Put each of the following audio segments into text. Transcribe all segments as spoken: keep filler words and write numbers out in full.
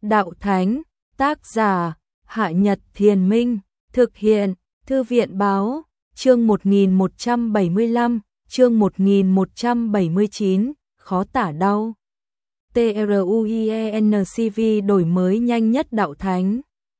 Đạo Thánh, tác giả, Hạ Nhật Thiền Minh, thực hiện, Thư viện Báo, chương một nghìn một trăm bảy mươi lăm, chương một nghìn một trăm bảy mươi chín, khó tả đau. TRUIENCV đổi mới nhanh nhất Đạo Thánh.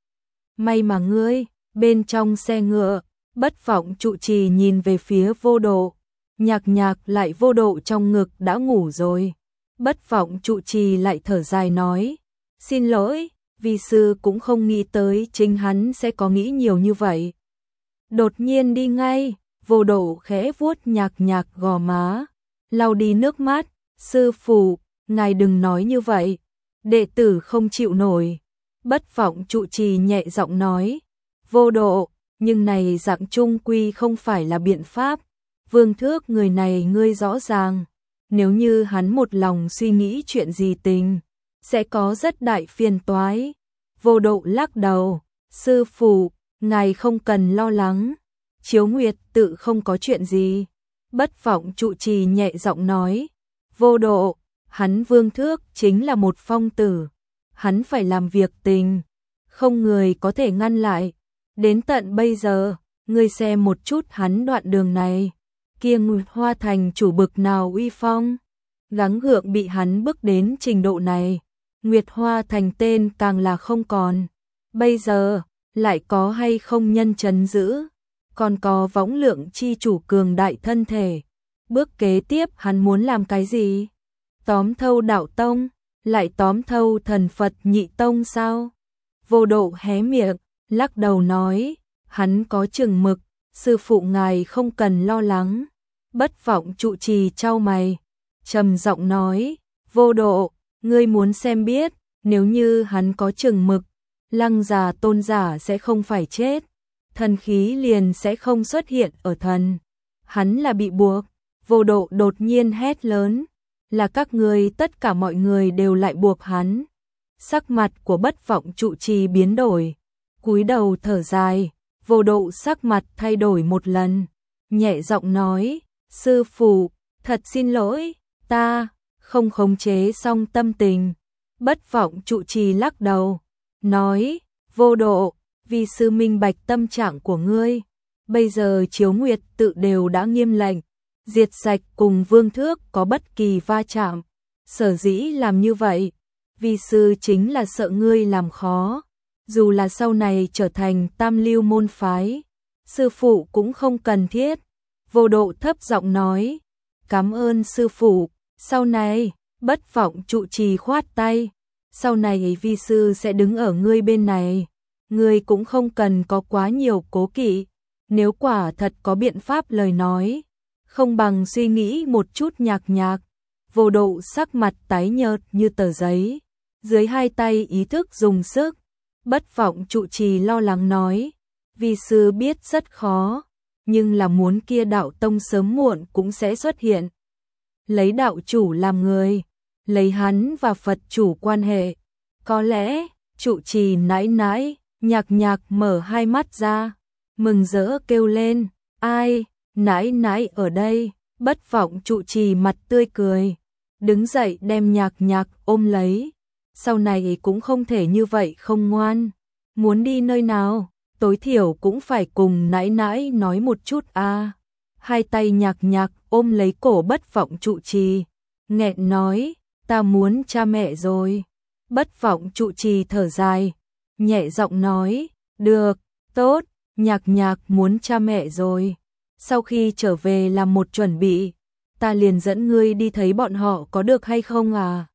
May mà ngươi, bên trong xe ngựa, Bất Vọng trụ trì nhìn về phía Vô Độ, Nhạc Nhạc lại Vô Độ trong ngực đã ngủ rồi. Bất Vọng trụ trì lại thở dài nói, xin lỗi, vi sư cũng không nghĩ tới chính hắn sẽ có nghĩ nhiều như vậy. Đột nhiên đi ngay, Vô Độ khẽ vuốt Nhạc Nhạc gò má, lau đi nước mắt, sư phụ, ngài đừng nói như vậy, đệ tử không chịu nổi. Bất Vọng trụ trì nhẹ giọng nói, Vô Độ, nhưng này dạng trung quy không phải là biện pháp, Vương Thước người này ngươi rõ ràng, nếu như hắn một lòng suy nghĩ chuyện gì tình, sẽ có rất đại phiền toái. Vô Độ lắc đầu, sư phụ, ngài không cần lo lắng, Chiếu Nguyệt tự không có chuyện gì. Bất Vọng trụ trì nhẹ giọng nói, Vô Độ, hắn Vương Thước chính là một phong tử, hắn phải làm việc tình, không người có thể ngăn lại. Đến tận bây giờ, ngươi xem một chút hắn đoạn đường này, kia Nguyệt Hoa Thành chủ bực nào uy phong, gắng gượng bị hắn bước đến trình độ này, Nguyệt Hoa Thành tên càng là không còn. Bây giờ, lại có hay không nhân trấn giữ, còn có Võng Lượng chi chủ cường đại thân thể. Bước kế tiếp hắn muốn làm cái gì? Tóm thâu Đạo Tông, lại tóm thâu Thần Phật Nhị Tông sao? Vô Độ hé miệng, lắc đầu nói, hắn có chừng mực, sư phụ ngài không cần lo lắng. Bất Vọng trụ trì chau mày, trầm giọng nói, Vô Độ, ngươi muốn xem biết, nếu như hắn có chừng mực, Lăng già tôn giả sẽ không phải chết, thần khí liền sẽ không xuất hiện ở thần. Hắn là bị buộc. Vô Độ đột nhiên hét lớn, là các ngươi, tất cả mọi người đều lại buộc hắn. Sắc mặt của Bất Vọng trụ trì biến đổi, cúi đầu thở dài. Vô Độ sắc mặt thay đổi một lần, nhẹ giọng nói, sư phụ, thật xin lỗi, ta không khống chế xong tâm tình. Bất Vọng trụ trì lắc đầu, nói, Vô Độ, vì sư minh bạch tâm trạng của ngươi, bây giờ Chiếu Nguyệt tự đều đã nghiêm lệnh diệt sạch cùng Vương Thước có bất kỳ va chạm. Sở dĩ làm như vậy, vì sư chính là sợ ngươi làm khó, dù là sau này trở thành tam lưu môn phái, sư phụ cũng không cần thiết. Vô Độ thấp giọng nói, cảm ơn sư phụ, sau này. Bất Vọng trụ trì khoát tay, sau này vi sư sẽ đứng ở ngươi bên này, ngươi cũng không cần có quá nhiều cố kỵ, nếu quả thật có biện pháp lời nói, không bằng suy nghĩ một chút. Nhạc Nhạc. Vô Độ sắc mặt tái nhợt như tờ giấy, dưới hai tay ý thức dùng sức. Bất Vọng trụ trì lo lắng nói, vi sư biết rất khó, nhưng là muốn kia Đạo Tông sớm muộn cũng sẽ xuất hiện. Lấy đạo chủ làm người, lấy hắn và Phật chủ quan hệ, có lẽ. Trụ trì nãi nãi. Nhạc Nhạc mở hai mắt ra, mừng rỡ kêu lên, ai, nãi nãi ở đây. Bất Vọng trụ trì mặt tươi cười, đứng dậy đem Nhạc Nhạc ôm lấy, sau này cũng không thể như vậy không ngoan, muốn đi nơi nào, tối thiểu cũng phải cùng nãi nãi nói một chút a. À. Hai tay Nhạc Nhạc ôm lấy cổ Bất Vọng trụ trì, nghẹn nói, ta muốn cha mẹ rồi. Bất Vọng trụ trì thở dài, nhẹ giọng nói, được, tốt, Nhạc Nhạc muốn cha mẹ rồi, sau khi trở về làm một chuẩn bị, ta liền dẫn ngươi đi thấy bọn họ có được hay không à?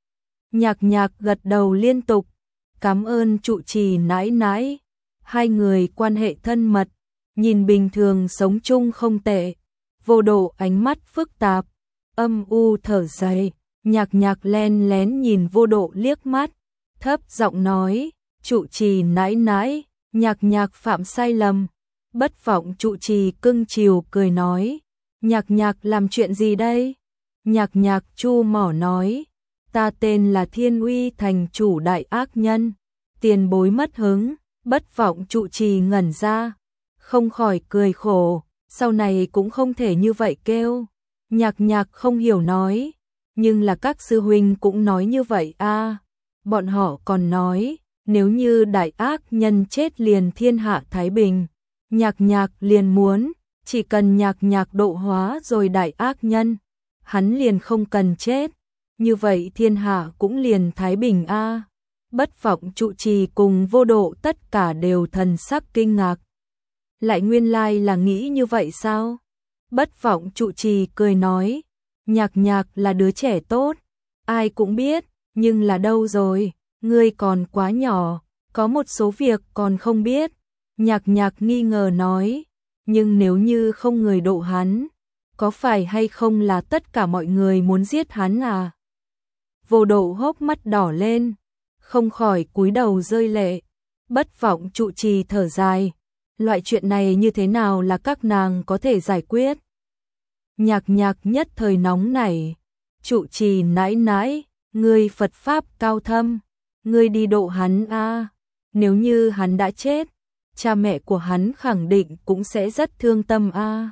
Nhạc Nhạc gật đầu liên tục, cảm ơn trụ trì nãi nãi. Hai người quan hệ thân mật, nhìn bình thường sống chung không tệ. Vô Độ ánh mắt phức tạp, âm u thở dài. Nhạc Nhạc len lén nhìn Vô Độ liếc mắt, thấp giọng nói, trụ trì nãi nãi, Nhạc Nhạc phạm sai lầm. Bất Vọng trụ trì cưng chiều cười nói, Nhạc Nhạc làm chuyện gì đây? Nhạc Nhạc chu mỏ nói, ta tên là Thiên Uy thành chủ đại ác nhân. Tiền bối mất hứng. Bất Vọng trụ trì ngẩn ra, không khỏi cười khổ, sau này cũng không thể như vậy kêu. Nhạc Nhạc không hiểu nói, nhưng là các sư huynh cũng nói như vậy a. À. Bọn họ còn nói, nếu như đại ác nhân chết liền thiên hạ thái bình. Nhạc Nhạc liền muốn, chỉ cần Nhạc Nhạc độ hóa rồi đại ác nhân, hắn liền không cần chết, như vậy thiên hạ cũng liền thái bình a. Bất Vọng trụ trì cùng Vô Độ tất cả đều thần sắc kinh ngạc. Lại nguyên lai là nghĩ như vậy sao? Bất Vọng trụ trì cười nói, Nhạc Nhạc là đứa trẻ tốt, ai cũng biết, nhưng là đâu rồi, ngươi còn quá nhỏ, có một số việc còn không biết. Nhạc Nhạc nghi ngờ nói, nhưng nếu như không người độ hắn, có phải hay không là tất cả mọi người muốn giết hắn à? Vô Độ hốc mắt đỏ lên, không khỏi cúi đầu rơi lệ. Bất Vọng trụ trì thở dài, loại chuyện này như thế nào là các nàng có thể giải quyết? Nhạc Nhạc nhất thời nóng nảy, trụ trì nãi nãi, ngươi Phật pháp cao thâm, ngươi đi độ hắn a, nếu như hắn đã chết, cha mẹ của hắn khẳng định cũng sẽ rất thương tâm a.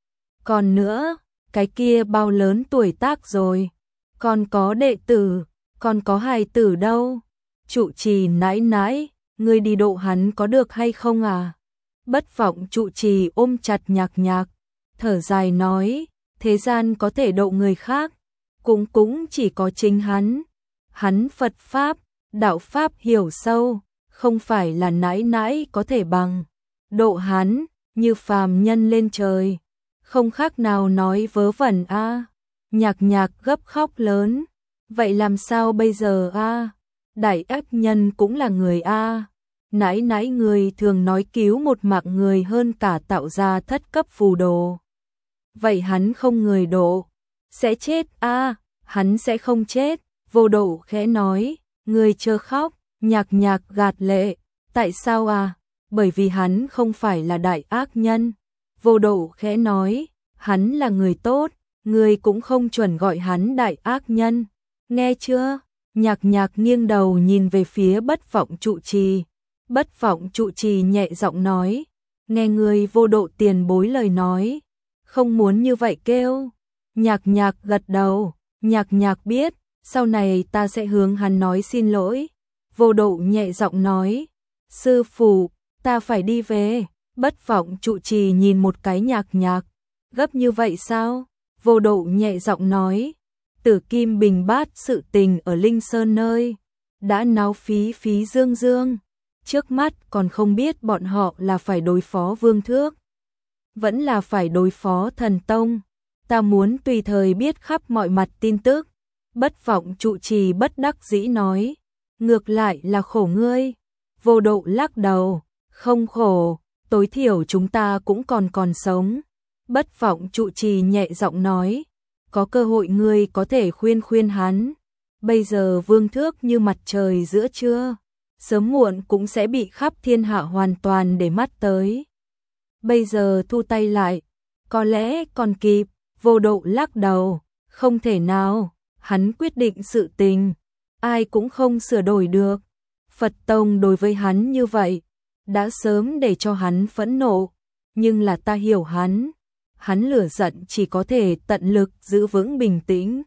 Còn nữa, cái kia bao lớn tuổi tác rồi, còn có đệ tử, còn có hài tử đâu? Trụ trì nãi nãi, ngươi đi độ hắn có được hay không à? Bất Vọng trụ trì ôm chặt Nhạc Nhạc, thở dài nói, thế gian có thể độ người khác, cũng cũng chỉ có chính hắn. Hắn Phật pháp, đạo pháp hiểu sâu, không phải là nãi nãi có thể bằng. Độ hắn, như phàm nhân lên trời, không khác nào nói vớ vẩn a. Nhạc Nhạc gấp khóc lớn, vậy làm sao bây giờ a? Đại ác nhân cũng là người a. Nãi nãi người thường nói cứu một mạng người hơn cả tạo ra thất cấp phù đồ. Vậy hắn không người độ, sẽ chết a? Hắn sẽ không chết. Vô Độ khẽ nói, người chớ khóc. Nhạc Nhạc gạt lệ, tại sao à? Bởi vì hắn không phải là đại ác nhân. Vô Độ khẽ nói, hắn là người tốt, người cũng không chuẩn gọi hắn đại ác nhân. Nghe chưa? Nhạc Nhạc nghiêng đầu nhìn về phía Bất Vọng trụ trì. Bất Vọng trụ trì nhẹ giọng nói, nghe người Vô Độ tiền bối lời nói, không muốn như vậy kêu. Nhạc Nhạc gật đầu, Nhạc Nhạc biết, sau này ta sẽ hướng hắn nói xin lỗi. Vô Độ nhẹ giọng nói, sư phụ, ta phải đi về. Bất Vọng trụ trì nhìn một cái Nhạc Nhạc, gấp như vậy sao? Vô Độ nhẹ giọng nói, Tử Kim Bình Bát sự tình ở Linh Sơn nơi, đã náo phí phí dương dương, trước mắt còn không biết bọn họ là phải đối phó Vương Thước, vẫn là phải đối phó Thần Tông, ta muốn tùy thời biết khắp mọi mặt tin tức. Bất Vọng trụ trì bất đắc dĩ nói, ngược lại là khổ ngươi. Vô Độ lắc đầu, không khổ, tối thiểu chúng ta cũng còn còn sống. Bất Vọng trụ trì nhẹ giọng nói, có cơ hội ngươi có thể khuyên khuyên hắn. Bây giờ Vương Thước như mặt trời giữa trưa, sớm muộn cũng sẽ bị khắp thiên hạ hoàn toàn để mắt tới. Bây giờ thu tay lại, có lẽ còn kịp. Vô Độ lắc đầu, không thể nào, hắn quyết định sự tình, ai cũng không sửa đổi được. Phật Tông đối với hắn như vậy, đã sớm để cho hắn phẫn nộ, nhưng là ta hiểu hắn, hắn lửa giận chỉ có thể tận lực giữ vững bình tĩnh.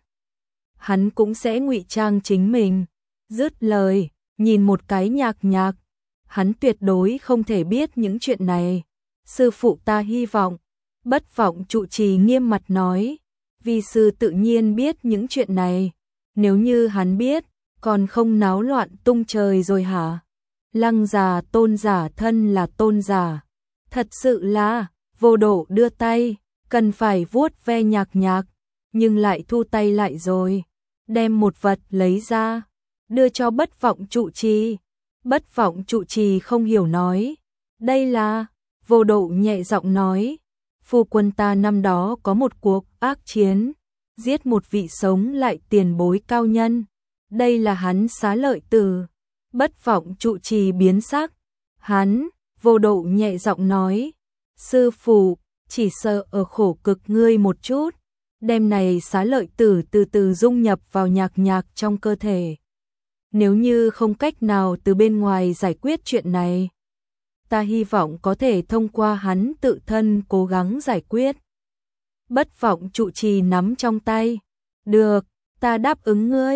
Hắn cũng sẽ ngụy trang chính mình. Dứt lời, nhìn một cái Nhạc Nhạc, hắn tuyệt đối không thể biết những chuyện này. Sư phụ ta hy vọng. Bất Vọng trụ trì nghiêm mặt nói, vi sư tự nhiên biết những chuyện này, nếu như hắn biết, còn không náo loạn tung trời rồi hả? Lăng già tôn giả thân là tôn giả, thật sự là. Vô Độ đưa tay, cần phải vuốt ve Nhạc Nhạc, nhưng lại thu tay lại rồi, đem một vật lấy ra, đưa cho Bất Vọng trụ trì. Bất Vọng trụ trì không hiểu nói, đây là. Vô Độ nhẹ giọng nói, phu quân ta năm đó có một cuộc ác chiến, giết một vị sống lại tiền bối cao nhân, đây là hắn xá lợi tử. Bất Vọng trụ trì biến sắc, hắn. Vô Độ nhẹ giọng nói, sư phụ, chỉ sợ ở khổ cực ngươi một chút, đem này xá lợi tử từ từ dung nhập vào Nhạc Nhạc trong cơ thể. Nếu như không cách nào từ bên ngoài giải quyết chuyện này, ta hy vọng có thể thông qua hắn tự thân cố gắng giải quyết. Bất Vọng trụ trì nắm trong tay, được, ta đáp ứng ngươi.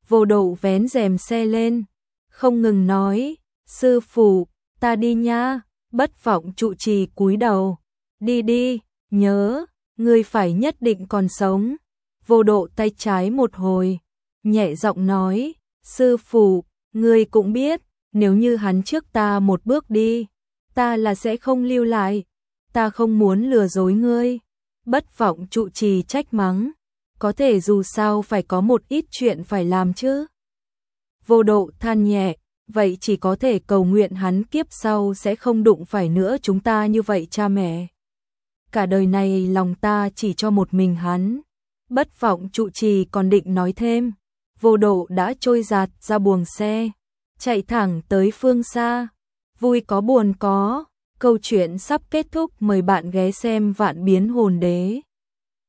Vô Độ vén rèm xe lên, không ngừng nói, sư phụ, ta đi nha. Bất Vọng trụ trì cúi đầu, đi đi, nhớ, ngươi phải nhất định còn sống. Vô Độ tay trái một hồi, nhẹ giọng nói, sư phụ, ngươi cũng biết, nếu như hắn trước ta một bước đi, ta là sẽ không lưu lại, ta không muốn lừa dối ngươi. Bất Vọng trụ trì trách mắng, có thể dù sao phải có một ít chuyện phải làm chứ. Vô Độ than nhẹ, vậy chỉ có thể cầu nguyện hắn kiếp sau sẽ không đụng phải nữa chúng ta như vậy cha mẹ. Cả đời này lòng ta chỉ cho một mình hắn. Bất Vọng trụ trì còn định nói thêm, Vô Độ đã trôi giạt ra buồng xe, chạy thẳng tới phương xa. Vui có buồn có, câu chuyện sắp kết thúc, mời bạn ghé xem Vạn Biến Hồn Đế.